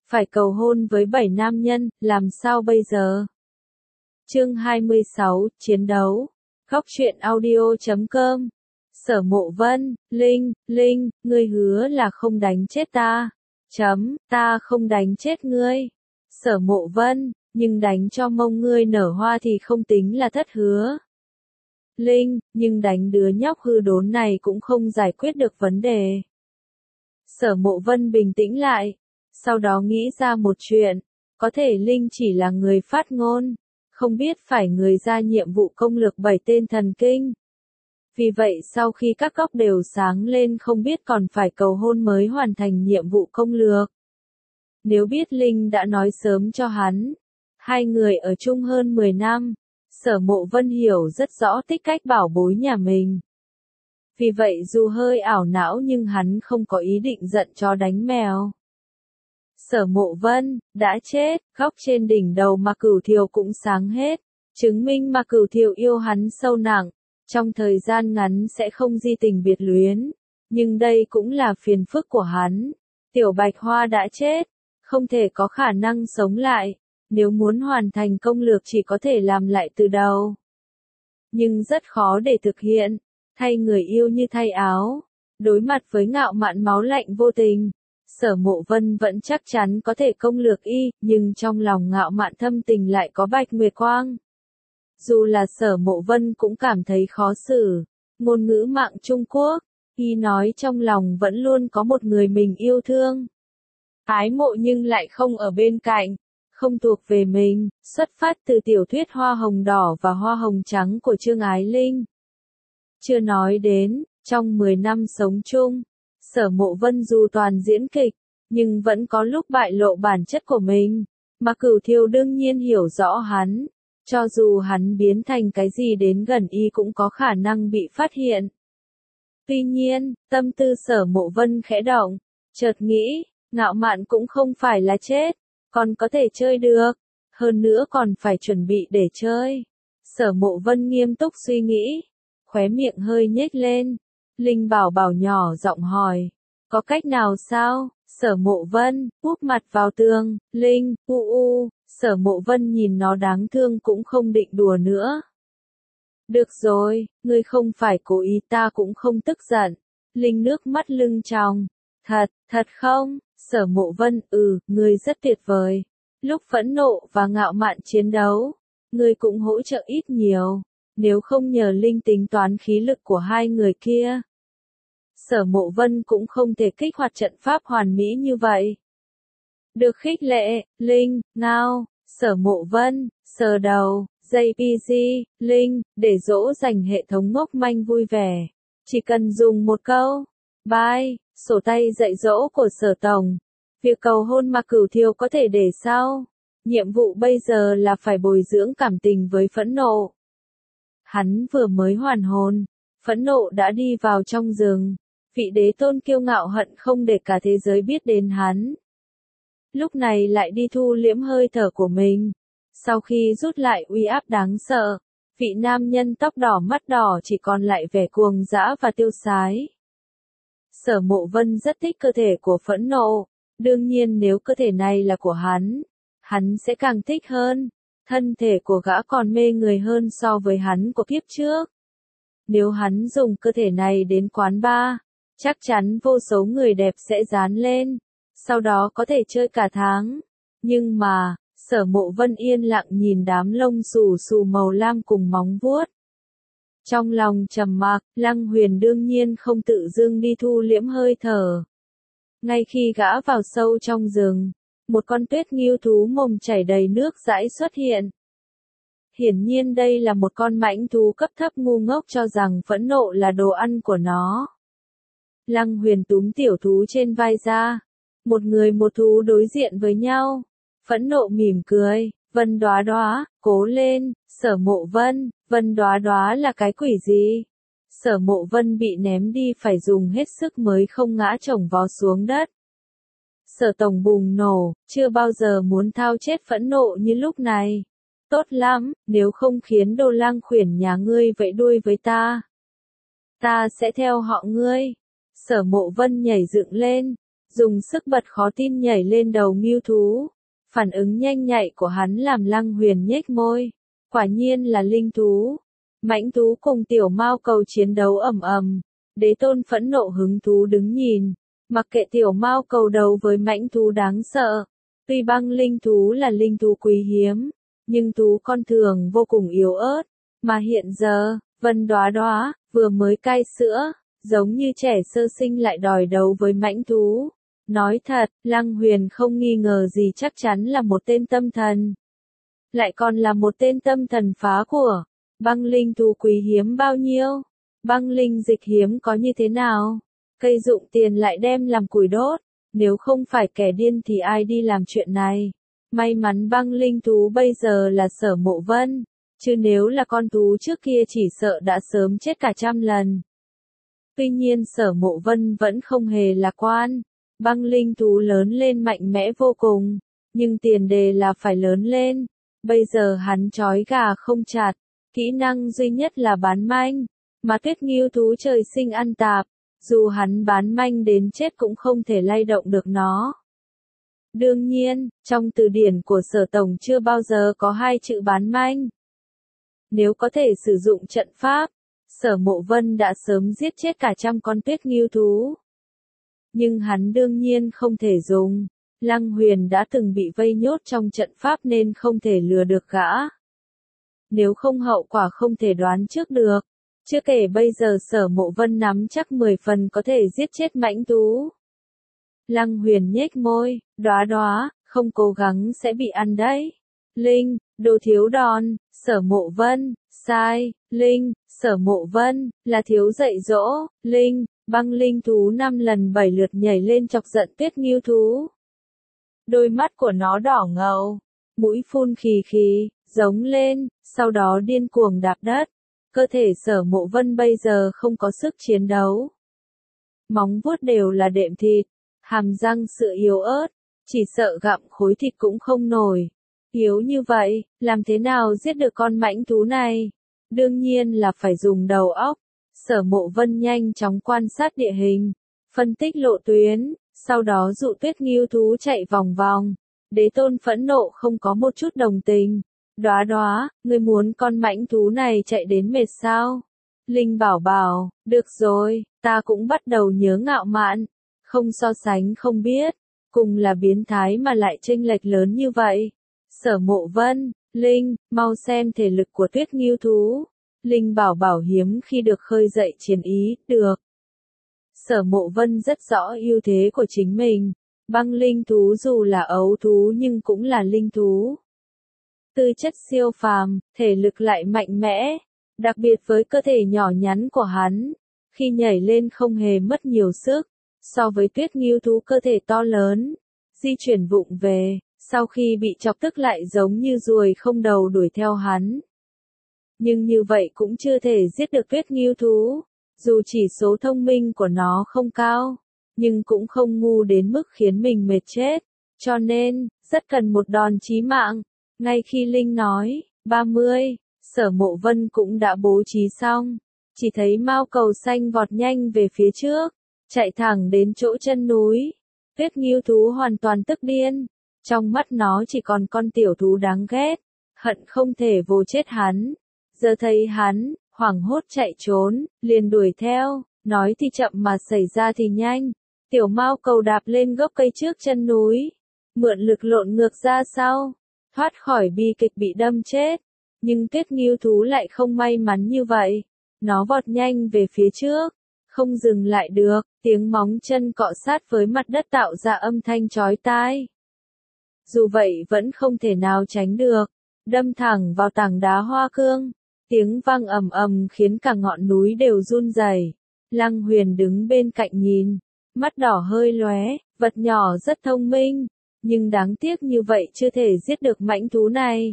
phải cầu hôn với 7 nam nhân, làm sao bây giờ? Chương 26, chiến đấu. Góc truyện audio.com. Sở Mộ Vân, Linh, ngươi hứa là không đánh chết ta. Ta không đánh chết ngươi. Sở Mộ Vân, nhưng đánh cho mông ngươi nở hoa thì không tính là thất hứa. Linh, nhưng đánh đứa nhóc hư đốn này cũng không giải quyết được vấn đề. Sở Mộ Vân bình tĩnh lại, sau đó nghĩ ra một chuyện, có thể Linh chỉ là người phát ngôn, không biết phải người ra nhiệm vụ công lược 7 tên thần kinh. Vì vậy sau khi các góc đều sáng lên không biết còn phải cầu hôn mới hoàn thành nhiệm vụ công lược. Nếu biết Linh đã nói sớm cho hắn, hai người ở chung hơn 10 năm, Sở Mộ Vân hiểu rất rõ tích cách bảo bối nhà mình. Vì vậy dù hơi ảo não nhưng hắn không có ý định giận chó đánh mèo. Sở Mộ Vân, đã chết, góc trên đỉnh đầu Ma Cửu Thiều cũng sáng hết, chứng minh Ma Cửu Thiều yêu hắn sâu nặng, trong thời gian ngắn sẽ không di tình biệt luyến, nhưng đây cũng là phiền phức của hắn. Tiểu Bạch Hoa đã chết, không thể có khả năng sống lại, nếu muốn hoàn thành công lược chỉ có thể làm lại từ đầu. Nhưng rất khó để thực hiện, thay người yêu như thay áo, đối mặt với ngạo mạn máu lạnh vô tình. Sở Mộ Vân vẫn chắc chắn có thể công lược y, nhưng trong lòng ngạo mạn thâm tình lại có Bạch Nguyệt Quang. Dù là Sở Mộ Vân cũng cảm thấy khó xử, ngôn ngữ mạng Trung Quốc, y nói trong lòng vẫn luôn có một người mình yêu thương. Ái mộ nhưng lại không ở bên cạnh, không thuộc về mình, xuất phát từ tiểu thuyết Hoa Hồng Đỏ và Hoa Hồng Trắng của Trương Ái Linh. Chưa nói đến, trong 10 năm sống chung, Sở Mộ Vân dù toàn diễn kịch, nhưng vẫn có lúc bại lộ bản chất của mình. Mà Cửu Thiều đương nhiên hiểu rõ hắn, cho dù hắn biến thành cái gì đến gần y cũng có khả năng bị phát hiện. Tuy nhiên, tâm tư Sở Mộ Vân khẽ động, chợt nghĩ, ngạo mạn cũng không phải là chết, còn có thể chơi được, hơn nữa còn phải chuẩn bị để chơi. Sở Mộ Vân nghiêm túc suy nghĩ, khóe miệng hơi nhếch lên. Linh Bảo Bảo nhỏ giọng hỏi, có cách nào sao? Sở Mộ Vân, úp mặt vào tường, Linh, Sở Mộ Vân nhìn nó đáng thương cũng không định đùa nữa. Được rồi, ngươi không phải cố ý ta cũng không tức giận. Linh nước mắt lưng tròng. Thật không? Sở Mộ Vân, ngươi rất tuyệt vời. Lúc phẫn nộ và ngạo mạn chiến đấu, ngươi cũng hỗ trợ ít nhiều. Nếu không nhờ Linh tính toán khí lực của hai người kia, Sở Mộ Vân cũng không thể kích hoạt trận pháp hoàn mỹ như vậy. Được khích lệ, Linh, ngao, Sở Mộ Vân, sờ đầu, JPG, Linh, để dỗ dành hệ thống ngốc manh vui vẻ. Chỉ cần dùng một câu, bye, sổ tay dạy dỗ của Sở Tổng. Việc cầu hôn Ma Cửu Thiều có thể để sau. Nhiệm vụ bây giờ là phải bồi dưỡng cảm tình với phẫn nộ. Hắn vừa mới hoàn hồn, phẫn nộ đã đi vào trong rừng. Vị đế tôn kiêu ngạo hận không để cả thế giới biết đến hắn. Lúc này lại đi thu liễm hơi thở của mình. Sau khi rút lại uy áp đáng sợ, vị nam nhân tóc đỏ mắt đỏ chỉ còn lại vẻ cuồng dã và tiêu sái. Sở Mộ Vân rất thích cơ thể của phẫn nộ. Đương nhiên nếu cơ thể này là của hắn sẽ càng thích hơn. Thân thể của gã còn mê người hơn so với hắn của kiếp trước. Nếu hắn dùng cơ thể này đến quán bar, chắc chắn vô số người đẹp sẽ dán lên, sau đó có thể chơi cả tháng. Nhưng mà, Sở Mộ Vân yên lặng nhìn đám lông xù xù màu lam cùng móng vuốt. Trong lòng trầm mặc, Lăng Huyền đương nhiên không tự dưng đi thu liễm hơi thở. Ngay khi gã vào sâu trong rừng, một con tuyết ngưu thú mồm chảy đầy nước dãi xuất hiện. Hiển nhiên đây là một con mãnh thú cấp thấp ngu ngốc cho rằng phẫn nộ là đồ ăn của nó. Lăng Huyền túm tiểu thú trên vai ra. Một người một thú đối diện với nhau. Phẫn nộ mỉm cười, Vân Đóa Đóa, cố lên, Sở Mộ Vân, Vân Đóa Đóa là cái quỷ gì? Sở Mộ Vân bị ném đi phải dùng hết sức mới không ngã chồng vó xuống đất. Sở Tổng bùng nổ, chưa bao giờ muốn thao chết phẫn nộ như lúc này. Tốt lắm, nếu không khiến Đồ Lang Khuyển nhà ngươi vẫy đuôi với ta sẽ theo họ ngươi. Sở Mộ Vân nhảy dựng lên, dùng sức bật khó tin nhảy lên đầu ngưu thú. Phản ứng nhanh nhạy của hắn làm Lăng Huyền nhếch môi. Quả nhiên là linh thú. Mãnh thú cùng tiểu mao cầu chiến đấu ầm ầm. Đế tôn phẫn nộ hứng thú đứng nhìn. Mặc kệ tiểu mao cầu đấu với mãnh thú đáng sợ. Tuy băng linh thú là linh thú quý hiếm, nhưng thú con thường vô cùng yếu ớt. Mà hiện giờ, Vân Đóa Đóa vừa mới cai sữa, giống như trẻ sơ sinh lại đòi đấu với mãnh thú. Nói thật, Lăng Huyền không nghi ngờ gì chắc chắn là một tên tâm thần. Lại còn là một tên tâm thần phá của. Băng linh thú quý hiếm bao nhiêu? Băng linh dịch hiếm có như thế nào? Cây dụng tiền lại đem làm củi đốt. Nếu không phải kẻ điên thì ai đi làm chuyện này? May mắn băng linh thú bây giờ là Sở Mộ Vân. Chứ nếu là con thú trước kia chỉ sợ đã sớm chết cả trăm lần. Tuy nhiên Sở Mộ Vân vẫn không hề lạc quan. Băng linh thú lớn lên mạnh mẽ vô cùng. Nhưng tiền đề là phải lớn lên. Bây giờ hắn trói gà không chặt. Kỹ năng duy nhất là bán manh. Mà Tuyết Ngưu thú trời sinh ăn tạp. Dù hắn bán manh đến chết cũng không thể lay động được nó. Đương nhiên, trong từ điển của Sở Tổng chưa bao giờ có hai chữ bán manh. Nếu có thể sử dụng trận pháp, Sở Mộ Vân đã sớm giết chết cả trăm con Tuyết Ngưu thú. Nhưng hắn đương nhiên không thể dùng. Lăng Huyền đã từng bị vây nhốt trong trận pháp nên không thể lừa được gã. Nếu không hậu quả không thể đoán trước được. Chưa kể bây giờ Sở Mộ Vân nắm chắc 10 phần có thể giết chết mãnh thú. Lăng Huyền nhếch môi, Đóa Đóa, không cố gắng sẽ bị ăn đấy. Linh, đồ thiếu đòn, Sở Mộ Vân, sai, Linh, Sở Mộ Vân, là thiếu dạy dỗ, Linh, băng linh thú 5 lần 7 lượt nhảy lên chọc giận Tuyết Ngưu thú. Đôi mắt của nó đỏ ngầu, mũi phun khì khì, giống lên, sau đó điên cuồng đạp đất. Cơ thể Sở Mộ Vân bây giờ không có sức chiến đấu. Móng vuốt đều là đệm thịt, hàm răng sự yếu ớt, chỉ sợ gặm khối thịt cũng không nổi. Yếu như vậy, làm thế nào giết được con mãnh thú này? Đương nhiên là phải dùng đầu óc. Sở Mộ Vân nhanh chóng quan sát địa hình, phân tích lộ tuyến, sau đó dụ Tuyết Ngưu thú chạy vòng vòng. Đế tôn phẫn nộ không có một chút đồng tình. Đóa Đóa, ngươi muốn con mãnh thú này chạy đến mệt sao? Linh bảo bảo, được rồi, ta cũng bắt đầu nhớ ngạo mạn. Không so sánh không biết, cùng là biến thái mà lại chênh lệch lớn như vậy. Sở Mộ Vân, Linh, mau xem thể lực của Tuyết Ngưu thú. Linh bảo bảo hiếm khi được khơi dậy chiến ý, được. Sở Mộ Vân rất rõ ưu thế của chính mình. Băng linh thú dù là ấu thú nhưng cũng là linh thú. Tư chất siêu phàm, thể lực lại mạnh mẽ. Đặc biệt với cơ thể nhỏ nhắn của hắn. Khi nhảy lên không hề mất nhiều sức. So với Tuyết Ngưu thú cơ thể to lớn. Di chuyển vụng về, sau khi bị chọc tức lại giống như ruồi không đầu đuổi theo hắn. Nhưng như vậy cũng chưa thể giết được Tuyết Ngưu thú. Dù chỉ số thông minh của nó không cao, nhưng cũng không ngu đến mức khiến mình mệt chết. Cho nên, rất cần một đòn chí mạng. Ngay khi Linh nói, 30, Sở Mộ Vân cũng đã bố trí xong. Chỉ thấy mao cầu xanh vọt nhanh về phía trước, chạy thẳng đến chỗ chân núi. Tuyết Ngưu thú hoàn toàn tức điên. Trong mắt nó chỉ còn con tiểu thú đáng ghét, hận không thể vồ chết hắn. Giờ thấy hắn, hoảng hốt chạy trốn, liền đuổi theo, nói thì chậm mà xảy ra thì nhanh. Tiểu mao cầu đạp lên gốc cây trước chân núi, mượn lực lộn ngược ra sau, thoát khỏi bi kịch bị đâm chết. Nhưng Tuyết Ngưu thú lại không may mắn như vậy. Nó vọt nhanh về phía trước, không dừng lại được, tiếng móng chân cọ sát với mặt đất tạo ra âm thanh chói tai. Dù vậy vẫn không thể nào tránh được, đâm thẳng vào tảng đá hoa cương. Tiếng vang ầm ầm khiến cả ngọn núi đều run rẩy. Lăng Huyền đứng bên cạnh nhìn, mắt đỏ hơi lóe, vật nhỏ rất thông minh, nhưng đáng tiếc như vậy chưa thể giết được mãnh thú này.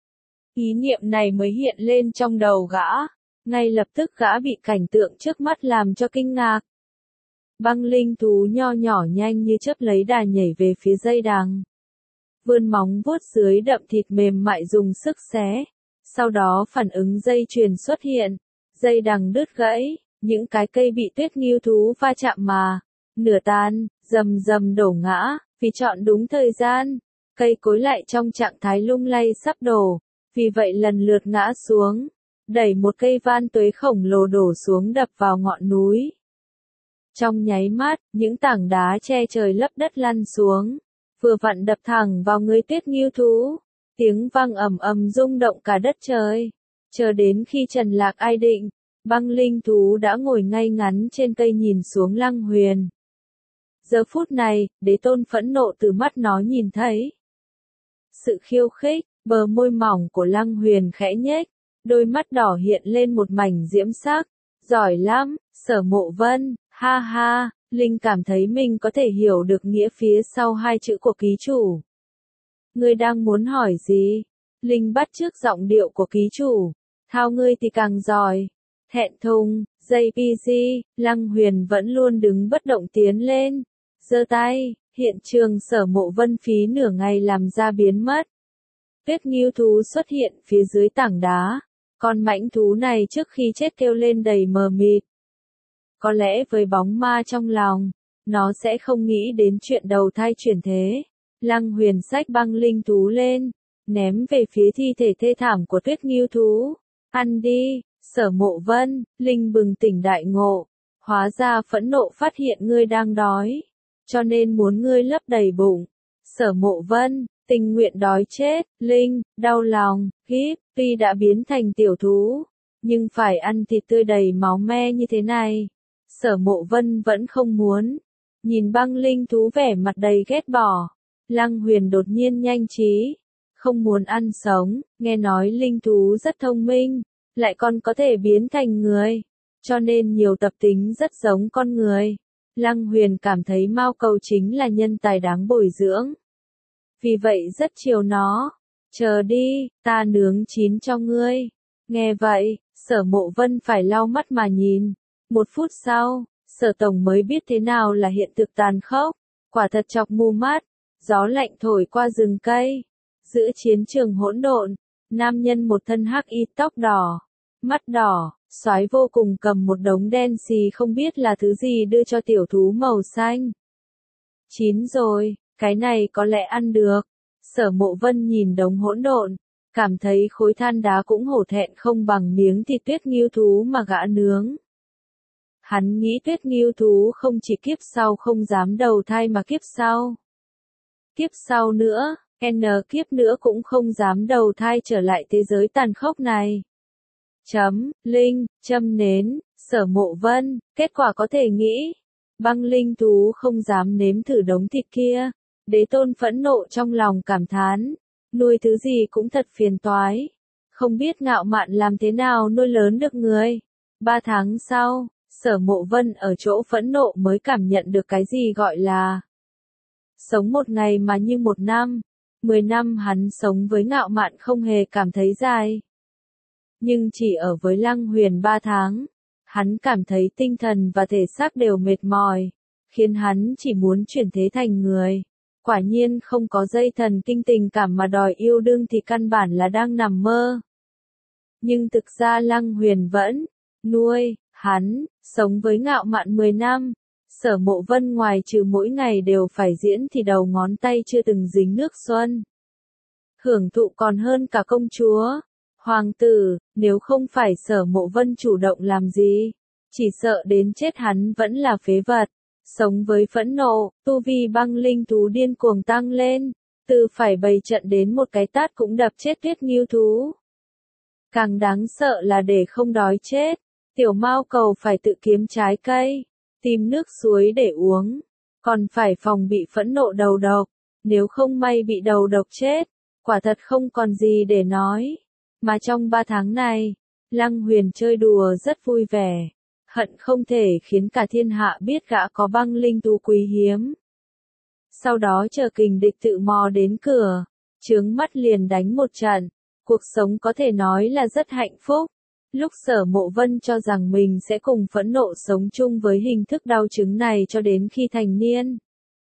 Ý niệm này mới hiện lên trong đầu gã, ngay lập tức gã bị cảnh tượng trước mắt làm cho kinh ngạc. Băng linh thú nho nhỏ nhanh như chớp lấy đà nhảy về phía dây đằng. Vươn móng vuốt dưới đậm thịt mềm mại dùng sức xé. Sau đó phản ứng dây chuyền xuất hiện. Dây đằng đứt gãy, những cái cây bị Tuyết Ngưu thú va chạm mà nửa tan, rầm rầm đổ ngã, vì chọn đúng thời gian, cây cối lại trong trạng thái lung lay sắp đổ, vì vậy lần lượt ngã xuống, đẩy một cây van tuế khổng lồ đổ xuống đập vào ngọn núi. Trong nháy mắt, những tảng đá che trời lấp đất lăn xuống, vừa vặn đập thẳng vào người Tuyết Ngưu Thú, tiếng vang ầm ầm rung động cả đất trời. Chờ đến khi Trần Lạc ai định, Băng Linh Thú đã ngồi ngay ngắn trên cây nhìn xuống Lăng Huyền. Giờ phút này, Đế Tôn phẫn nộ từ mắt nó nhìn thấy. Sự khiêu khích, bờ môi mỏng của Lăng Huyền khẽ nhếch, đôi mắt đỏ hiện lên một mảnh diễm sắc. Giỏi lắm, Sở Mộ Vân, ha ha, Linh cảm thấy mình có thể hiểu được nghĩa phía sau hai chữ của ký chủ. Ngươi đang muốn hỏi gì? Linh bắt chước giọng điệu của ký chủ. Thao ngươi thì càng giỏi. Thẹn thùng, JPG, Lăng Huyền vẫn luôn đứng bất động tiến lên. Giơ tay, hiện trường Sở Mộ Vân phí nửa ngày làm ra biến mất. Tuyết Ngưu Thú xuất hiện phía dưới tảng đá. Con mãnh thú này trước khi chết kêu lên đầy mờ mịt. Có lẽ với bóng ma trong lòng, nó sẽ không nghĩ đến chuyện đầu thai chuyển thế. Lăng Huyền xách Băng Linh Thú lên, ném về phía thi thể thê thảm của Tuyết Ngưu Thú. Ăn đi, Sở Mộ Vân, Linh bừng tỉnh đại ngộ. Hóa ra phẫn nộ phát hiện ngươi đang đói, cho nên muốn ngươi lấp đầy bụng. Sở Mộ Vân, tình nguyện đói chết. Linh, đau lòng, kíp, tuy đã biến thành tiểu thú, nhưng phải ăn thịt tươi đầy máu me như thế này. Sở Mộ Vân vẫn không muốn. Nhìn Băng Linh Thú vẻ mặt đầy ghét bỏ, Lăng Huyền đột nhiên nhanh trí. Không muốn ăn sống, nghe nói linh thú rất thông minh, lại còn có thể biến thành người, cho nên nhiều tập tính rất giống con người. Lăng Huyền cảm thấy Mao Cầu chính là nhân tài đáng bồi dưỡng. Vì vậy rất chiều nó. Chờ đi, ta nướng chín cho ngươi. Nghe vậy, Sở Mộ Vân phải lau mắt mà nhìn. Một phút sau, Sở Tổng mới biết thế nào là hiện thực tàn khốc. Quả thật chọc mù mắt. Gió lạnh thổi qua rừng cây. Giữa chiến trường hỗn độn, nam nhân một thân hắc y tóc đỏ, mắt đỏ, soái vô cùng cầm một đống đen xì không biết là thứ gì đưa cho tiểu thú màu xanh. Chín rồi, cái này có lẽ ăn được. Sở Mộ Vân nhìn đống hỗn độn, cảm thấy khối than đá cũng hổ thẹn không bằng miếng thịt Tuyết Ngưu Thú mà gã nướng. Hắn nghĩ Tuyết Ngưu Thú không chỉ kiếp sau không dám đầu thai mà kiếp sau. Kiếp sau nữa, N kiếp nữa cũng không dám đầu thai trở lại thế giới tàn khốc này. Linh, châm nến, Sở Mộ Vân, kết quả có thể nghĩ. Băng Linh Thú không dám nếm thử đống thịt kia. Đế Tôn phẫn nộ trong lòng cảm thán. Nuôi thứ gì cũng thật phiền toái. Không biết Ngạo Mạn làm thế nào nuôi lớn được người. 3 tháng sau, Sở Mộ Vân ở chỗ phẫn nộ mới cảm nhận được cái gì gọi là sống một ngày mà như một năm. 10 năm hắn sống với Ngạo Mạn không hề cảm thấy dài. Nhưng chỉ ở với Lăng Huyền 3 tháng, hắn cảm thấy tinh thần và thể xác đều mệt mỏi, khiến hắn chỉ muốn chuyển thế thành người. Quả nhiên không có dây thần kinh tình cảm mà đòi yêu đương thì căn bản là đang nằm mơ. Nhưng thực ra Lăng Huyền vẫn nuôi hắn, sống với Ngạo Mạn 10 năm. Sở Mộ Vân ngoài trừ mỗi ngày đều phải diễn thì đầu ngón tay chưa từng dính nước xuân. Hưởng thụ còn hơn cả công chúa. Hoàng tử, nếu không phải Sở Mộ Vân chủ động làm gì, chỉ sợ đến chết hắn vẫn là phế vật. Sống với phẫn nộ, tu vi Băng Linh Thú điên cuồng tăng lên, từ phải bày trận đến một cái tát cũng đập chết Tuyết Ngưu Thú. Càng đáng sợ là để không đói chết, tiểu Mao Cầu phải tự kiếm trái cây, tìm nước suối để uống, còn phải phòng bị phẫn nộ đầu độc, nếu không may bị đầu độc chết, quả thật không còn gì để nói. Mà trong 3 tháng này, Lăng Huyền chơi đùa rất vui vẻ, hận không thể khiến cả thiên hạ biết gã có Băng Linh Thú quý hiếm. Sau đó chờ kình địch tự mò đến cửa, chướng mắt liền đánh một trận, cuộc sống có thể nói là rất hạnh phúc. Lúc Sở Mộ Vân cho rằng mình sẽ cùng phẫn nộ sống chung với hình thức đau chứng này cho đến khi thành niên,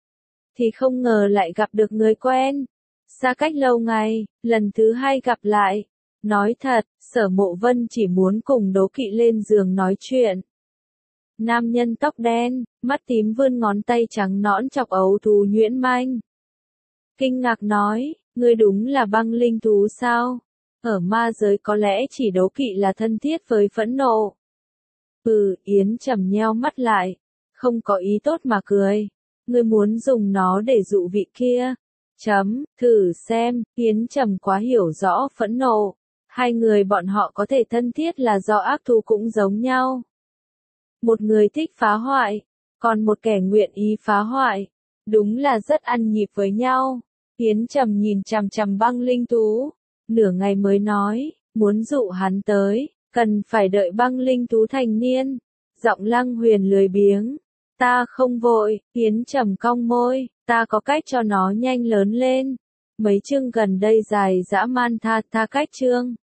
thì không ngờ lại gặp được người quen. Xa cách lâu ngày, lần thứ 2 gặp lại. Nói thật, Sở Mộ Vân chỉ muốn cùng Đố Kỵ lên giường nói chuyện. Nam nhân tóc đen, mắt tím vươn ngón tay trắng nõn chọc ấu thú nhuyễn manh. Kinh ngạc nói, ngươi đúng là băng linh thú sao? Ở ma giới có lẽ chỉ đố kỵ là thân thiết với phẫn nộ. Yến Trầm nheo mắt lại, không có ý tốt mà cười. Ngươi muốn dùng nó để dụ vị kia. Thử xem, Yến Trầm quá hiểu rõ phẫn nộ. Hai người bọn họ có thể thân thiết là do ác thú cũng giống nhau. Một người thích phá hoại, còn một kẻ nguyện ý phá hoại. Đúng là rất ăn nhịp với nhau. Yến Trầm nhìn chằm chằm băng linh thú, nửa ngày mới nói, muốn dụ hắn tới, cần phải đợi băng linh thú thành niên. Giọng Lăng Huyền lười biếng, ta không vội. Yến Trầm cong môi, ta có cách cho nó nhanh lớn lên. Mấy chương gần đây dài dã man tha cách chương.